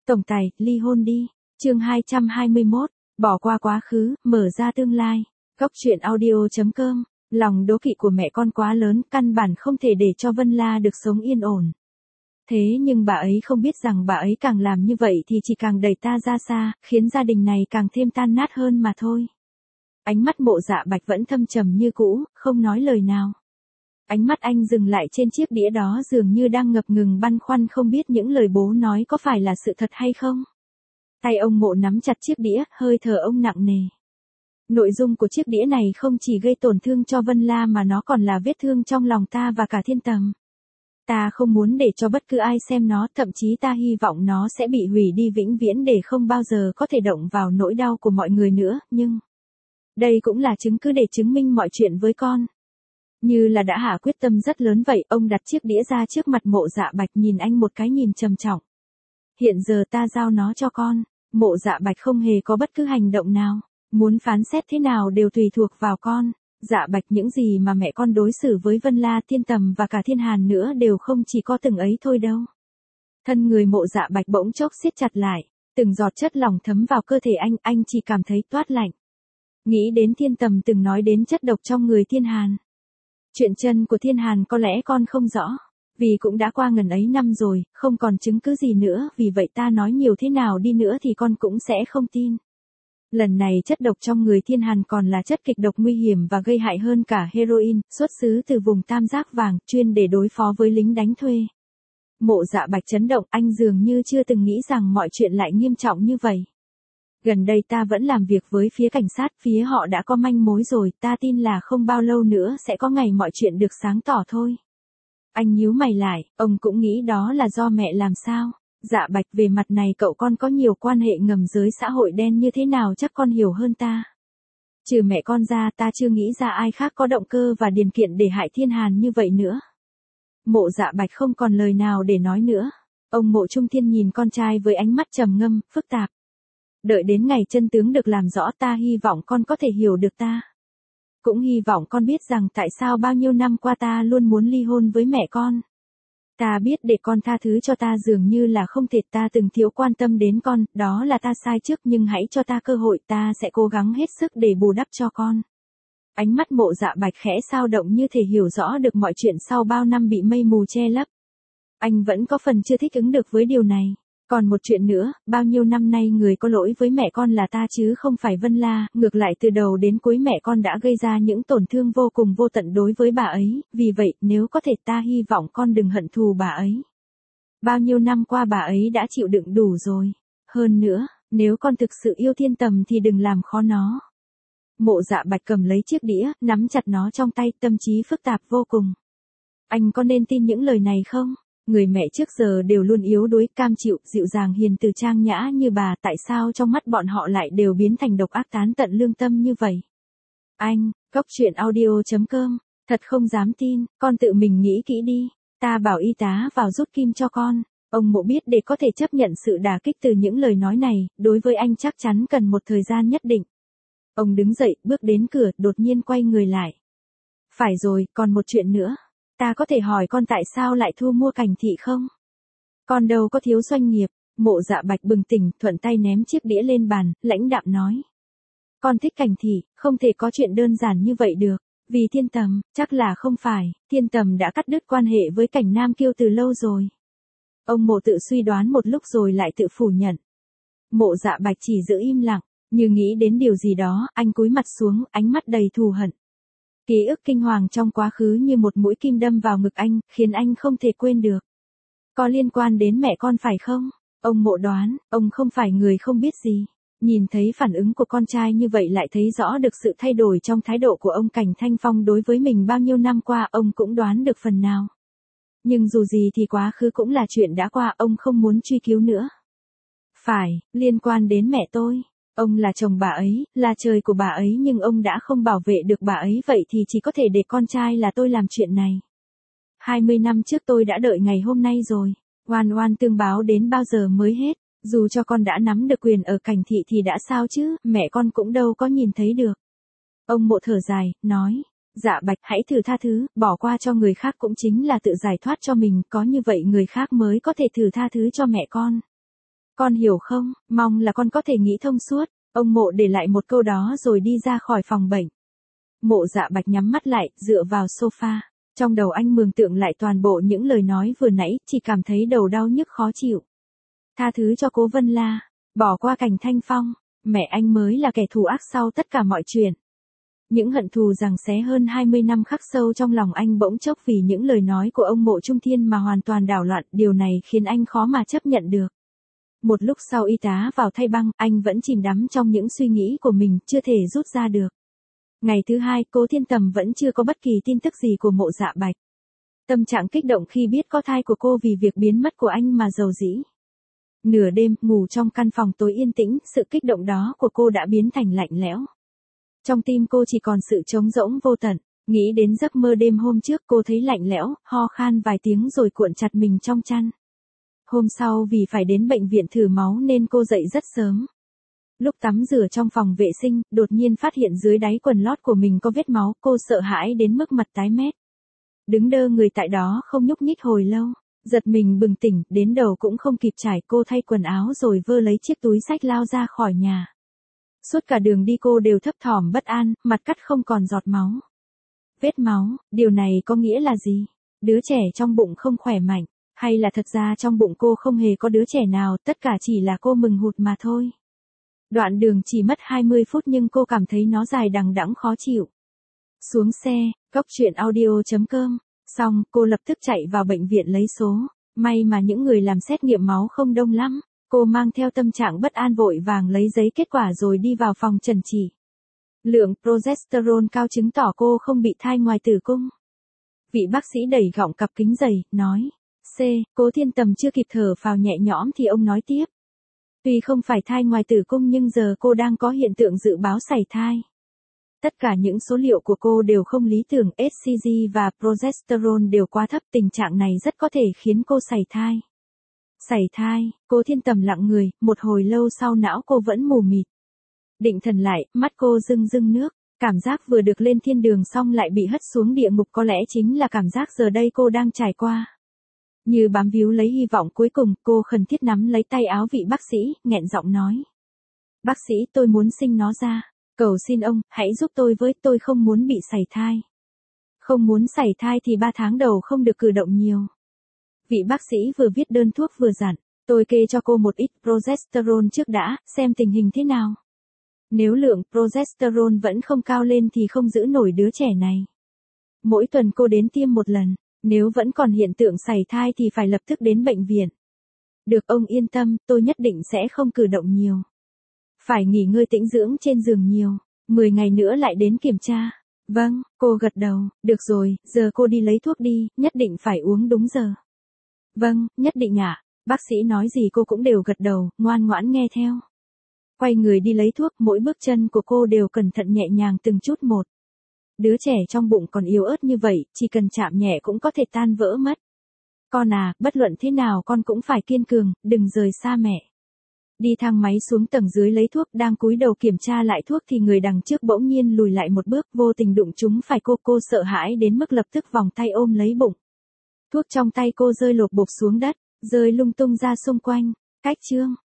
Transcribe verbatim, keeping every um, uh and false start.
Tổng tài, ly hôn đi. Chương hai trăm hai mươi mốt, bỏ qua quá khứ, mở ra tương lai. Góc truyện audio chấm com. Lòng đố kỵ của mẹ con quá lớn, căn bản không thể để cho Vân La được sống yên ổn. Thế nhưng bà ấy không biết rằng bà ấy càng làm như vậy thì chỉ càng đẩy ta ra xa, khiến gia đình này càng thêm tan nát hơn mà thôi. Ánh mắt Mộ Dạ Bạch vẫn thâm trầm như cũ, không nói lời nào. Ánh mắt anh dừng lại trên chiếc đĩa đó, dường như đang ngập ngừng băn khoăn không biết những lời bố nói có phải là sự thật hay không. Tay ông Mộ nắm chặt chiếc đĩa, hơi thở ông nặng nề. Nội dung của chiếc đĩa này không chỉ gây tổn thương cho Vân La mà nó còn là vết thương trong lòng ta và cả Thiên Tầm. Ta không muốn để cho bất cứ ai xem nó, thậm chí ta hy vọng nó sẽ bị hủy đi vĩnh viễn để không bao giờ có thể động vào nỗi đau của mọi người nữa, nhưng đây cũng là chứng cứ để chứng minh mọi chuyện với con. Như là đã hạ quyết tâm rất lớn vậy, ông đặt chiếc đĩa ra trước mặt Mộ Dạ Bạch, nhìn anh một cái nhìn trầm trọng. Hiện giờ ta giao nó cho con. Mộ Dạ Bạch không hề có bất cứ hành động nào. Muốn phán xét thế nào đều tùy thuộc vào con. Dạ Bạch, những gì mà mẹ con đối xử với Vân La, Thiên Tầm và cả Thiên Hàn nữa đều không chỉ có từng ấy thôi đâu. Thân người Mộ Dạ Bạch bỗng chốc siết chặt lại. Từng giọt chất lỏng thấm vào cơ thể anh, anh chỉ cảm thấy toát lạnh. Nghĩ đến Thiên Tầm từng nói đến chất độc trong người Thiên Hàn. Chuyện chân của Thiên Hàn có lẽ con không rõ. Vì cũng đã qua ngần ấy năm rồi, không còn chứng cứ gì nữa, vì vậy ta nói nhiều thế nào đi nữa thì con cũng sẽ không tin. Lần này chất độc trong người Thiên Hàn còn là chất kịch độc nguy hiểm và gây hại hơn cả heroin, xuất xứ từ vùng Tam Giác Vàng, chuyên để đối phó với lính đánh thuê. Mộ Dạ Bạch chấn động, anh dường như chưa từng nghĩ rằng mọi chuyện lại nghiêm trọng như vậy. Gần đây ta vẫn làm việc với phía cảnh sát, phía họ đã có manh mối rồi, ta tin là không bao lâu nữa sẽ có ngày mọi chuyện được sáng tỏ thôi. Anh nhíu mày lại, ông cũng nghĩ đó là do mẹ làm sao? Dạ Bạch, về mặt này cậu con có nhiều quan hệ ngầm giới xã hội đen như thế nào chắc con hiểu hơn ta. Trừ mẹ con ra, ta chưa nghĩ ra ai khác có động cơ và điền kiện để hại Thiên Hàn như vậy nữa. Mộ Dạ Bạch không còn lời nào để nói nữa. Ông Mộ Trung Thiên nhìn con trai với ánh mắt trầm ngâm, phức tạp. Đợi đến ngày chân tướng được làm rõ, ta hy vọng con có thể hiểu được ta. Cũng hy vọng con biết rằng tại sao bao nhiêu năm qua ta luôn muốn ly hôn với mẹ con. Ta biết để con tha thứ cho ta dường như là không thể, ta từng thiếu quan tâm đến con, đó là ta sai trước, nhưng hãy cho ta cơ hội, ta sẽ cố gắng hết sức để bù đắp cho con. Ánh mắt Mộ Dạ Bạch khẽ dao động như thể hiểu rõ được mọi chuyện sau bao năm bị mây mù che lấp. Anh vẫn có phần chưa thích ứng được với điều này. Còn một chuyện nữa, bao nhiêu năm nay người có lỗi với mẹ con là ta chứ không phải Vân La, ngược lại từ đầu đến cuối mẹ con đã gây ra những tổn thương vô cùng vô tận đối với bà ấy, vì vậy nếu có thể ta hy vọng con đừng hận thù bà ấy. Bao nhiêu năm qua bà ấy đã chịu đựng đủ rồi. Hơn nữa, nếu con thực sự yêu Thiên Tầm thì đừng làm khó nó. Mộ Dạ Bạch cầm lấy chiếc đĩa, nắm chặt nó trong tay, tâm trí phức tạp vô cùng. Anh có nên tin những lời này không? Người mẹ trước giờ đều luôn yếu đuối, cam chịu, dịu dàng hiền từ trang nhã như bà, tại sao trong mắt bọn họ lại đều biến thành độc ác tán tận lương tâm như vậy? Anh, góc truyện audio chấm com, thật không dám tin, con tự mình nghĩ kỹ đi, ta bảo y tá vào rút kim cho con. Ông Mộ biết để có thể chấp nhận sự đả kích từ những lời nói này, đối với anh chắc chắn cần một thời gian nhất định. Ông đứng dậy, bước đến cửa, đột nhiên quay người lại. Phải rồi, còn một chuyện nữa. Ta có thể hỏi con tại sao lại thu mua Cảnh Thị không? Con đâu có thiếu doanh nghiệp. Mộ Dạ Bạch bừng tỉnh, thuận tay ném chiếc đĩa lên bàn, lãnh đạm nói. Con thích Cảnh Thị, không thể có chuyện đơn giản như vậy được. Vì Thiên Tầm, chắc là không phải, Thiên Tầm đã cắt đứt quan hệ với Cảnh Nam Kiêu từ lâu rồi. Ông Mộ tự suy đoán một lúc rồi lại tự phủ nhận. Mộ Dạ Bạch chỉ giữ im lặng, như nghĩ đến điều gì đó, anh cúi mặt xuống, ánh mắt đầy thù hận. Ký ức kinh hoàng trong quá khứ như một mũi kim đâm vào ngực anh, khiến anh không thể quên được. Có liên quan đến mẹ con phải không? Ông Mộ đoán, ông không phải người không biết gì. Nhìn thấy phản ứng của con trai như vậy lại thấy rõ được sự thay đổi trong thái độ của ông Cảnh Thanh Phong đối với mình bao nhiêu năm qua, ông cũng đoán được phần nào. Nhưng dù gì thì quá khứ cũng là chuyện đã qua, ông không muốn truy cứu nữa. Phải, liên quan đến mẹ tôi. Ông là chồng bà ấy, là trời của bà ấy, nhưng ông đã không bảo vệ được bà ấy, vậy thì chỉ có thể để con trai là tôi làm chuyện này. hai mươi năm trước tôi đã đợi ngày hôm nay rồi. Oan oan tương báo đến bao giờ mới hết. Dù cho con đã nắm được quyền ở Cảnh Thị thì đã sao chứ, mẹ con cũng đâu có nhìn thấy được. Ông Mộ thở dài, nói. Dạ Bạch, hãy thử tha thứ, bỏ qua cho người khác cũng chính là tự giải thoát cho mình, có như vậy người khác mới có thể thử tha thứ cho mẹ con. Con hiểu không, mong là con có thể nghĩ thông suốt. Ông Mộ để lại một câu đó rồi đi ra khỏi phòng bệnh. Mộ Dạ Bạch nhắm mắt lại, dựa vào sofa. Trong đầu anh mường tượng lại toàn bộ những lời nói vừa nãy, chỉ cảm thấy đầu đau nhức khó chịu. Tha thứ cho Cố Vân La, bỏ qua Cảnh Thanh Phong, mẹ anh mới là kẻ thù ác sau tất cả mọi chuyện. Những hận thù giằng xé hơn hai mươi năm khắc sâu trong lòng anh bỗng chốc vì những lời nói của ông Mộ Trung Thiên mà hoàn toàn đảo loạn, điều này khiến anh khó mà chấp nhận được. Một lúc sau y tá vào thay băng, anh vẫn chìm đắm trong những suy nghĩ của mình, chưa thể rút ra được. Ngày thứ hai, Cố Thiên Tầm vẫn chưa có bất kỳ tin tức gì của Mộ Dạ Bạch. Tâm trạng kích động khi biết có thai của cô vì việc biến mất của anh mà dầu dĩ. Nửa đêm, ngủ trong căn phòng tối yên tĩnh, sự kích động đó của cô đã biến thành lạnh lẽo. Trong tim cô chỉ còn sự trống rỗng vô tận, nghĩ đến giấc mơ đêm hôm trước cô thấy lạnh lẽo, ho khan vài tiếng rồi cuộn chặt mình trong chăn. Hôm sau vì phải đến bệnh viện thử máu nên cô dậy rất sớm. Lúc tắm rửa trong phòng vệ sinh, đột nhiên phát hiện dưới đáy quần lót của mình có vết máu, cô sợ hãi đến mức mặt tái mét. Đứng đơ người tại đó không nhúc nhích hồi lâu, giật mình bừng tỉnh, đến đầu cũng không kịp trải, cô thay quần áo rồi vơ lấy chiếc túi xách lao ra khỏi nhà. Suốt cả đường đi cô đều thấp thỏm bất an, mặt cắt không còn giọt máu. Vết máu, điều này có nghĩa là gì? Đứa trẻ trong bụng không khỏe mạnh, hay là thật ra trong bụng cô không hề có đứa trẻ nào, tất cả chỉ là cô mừng hụt mà thôi. Đoạn đường chỉ mất hai mươi phút nhưng cô cảm thấy nó dài đằng đẵng khó chịu. Xuống xe, cốc truyện audio chấm com, xong, cô lập tức chạy vào bệnh viện lấy số. May mà những người làm xét nghiệm máu không đông lắm. Cô mang theo tâm trạng bất an vội vàng lấy giấy kết quả rồi đi vào phòng trần chỉ. Lượng progesterone cao chứng tỏ cô không bị thai ngoài tử cung. Vị bác sĩ đẩy gọng cặp kính dày, nói. C, Cố Thiên Tầm chưa kịp thở phào nhẹ nhõm thì ông nói tiếp. Tuy không phải thai ngoài tử cung nhưng giờ cô đang có hiện tượng dự báo sảy thai. Tất cả những số liệu của cô đều không lý tưởng, ét xê giê và progesterone đều quá thấp, tình trạng này rất có thể khiến cô sảy thai. Sảy thai, Cố Thiên Tầm lặng người, một hồi lâu sau não cô vẫn mù mịt. Định thần lại, mắt cô rưng rưng nước, cảm giác vừa được lên thiên đường xong lại bị hất xuống địa ngục có lẽ chính là cảm giác giờ đây cô đang trải qua. Như bám víu lấy hy vọng cuối cùng, cô khẩn thiết nắm lấy tay áo vị bác sĩ, nghẹn giọng nói. Bác sĩ, tôi muốn sinh nó ra. Cầu xin ông, hãy giúp tôi với, tôi không muốn bị sảy thai. Không muốn sảy thai thì ba tháng đầu không được cử động nhiều. Vị bác sĩ vừa viết đơn thuốc vừa dặn, tôi kê cho cô một ít progesterone trước đã, xem tình hình thế nào. Nếu lượng progesterone vẫn không cao lên thì không giữ nổi đứa trẻ này. Mỗi tuần cô đến tiêm một lần, nếu vẫn còn hiện tượng sảy thai thì phải lập tức đến bệnh viện. Được ông yên tâm, tôi nhất định sẽ không cử động nhiều. Phải nghỉ ngơi tĩnh dưỡng trên giường nhiều, mười ngày nữa lại đến kiểm tra. Vâng, cô gật đầu, được rồi, giờ cô đi lấy thuốc đi, nhất định phải uống đúng giờ. Vâng, nhất định ạ, bác sĩ nói gì cô cũng đều gật đầu, ngoan ngoãn nghe theo. Quay người đi lấy thuốc, mỗi bước chân của cô đều cẩn thận nhẹ nhàng từng chút một. Đứa trẻ trong bụng còn yếu ớt như vậy, chỉ cần chạm nhẹ cũng có thể tan vỡ mất. Con à, bất luận thế nào con cũng phải kiên cường, đừng rời xa mẹ. Đi thang máy xuống tầng dưới lấy thuốc, đang cúi đầu kiểm tra lại thuốc thì người đằng trước bỗng nhiên lùi lại một bước, vô tình đụng trúng phải cô, cô sợ hãi đến mức lập tức vòng tay ôm lấy bụng. Thuốc trong tay cô rơi lột bột xuống đất, rơi lung tung ra xung quanh. Cách chương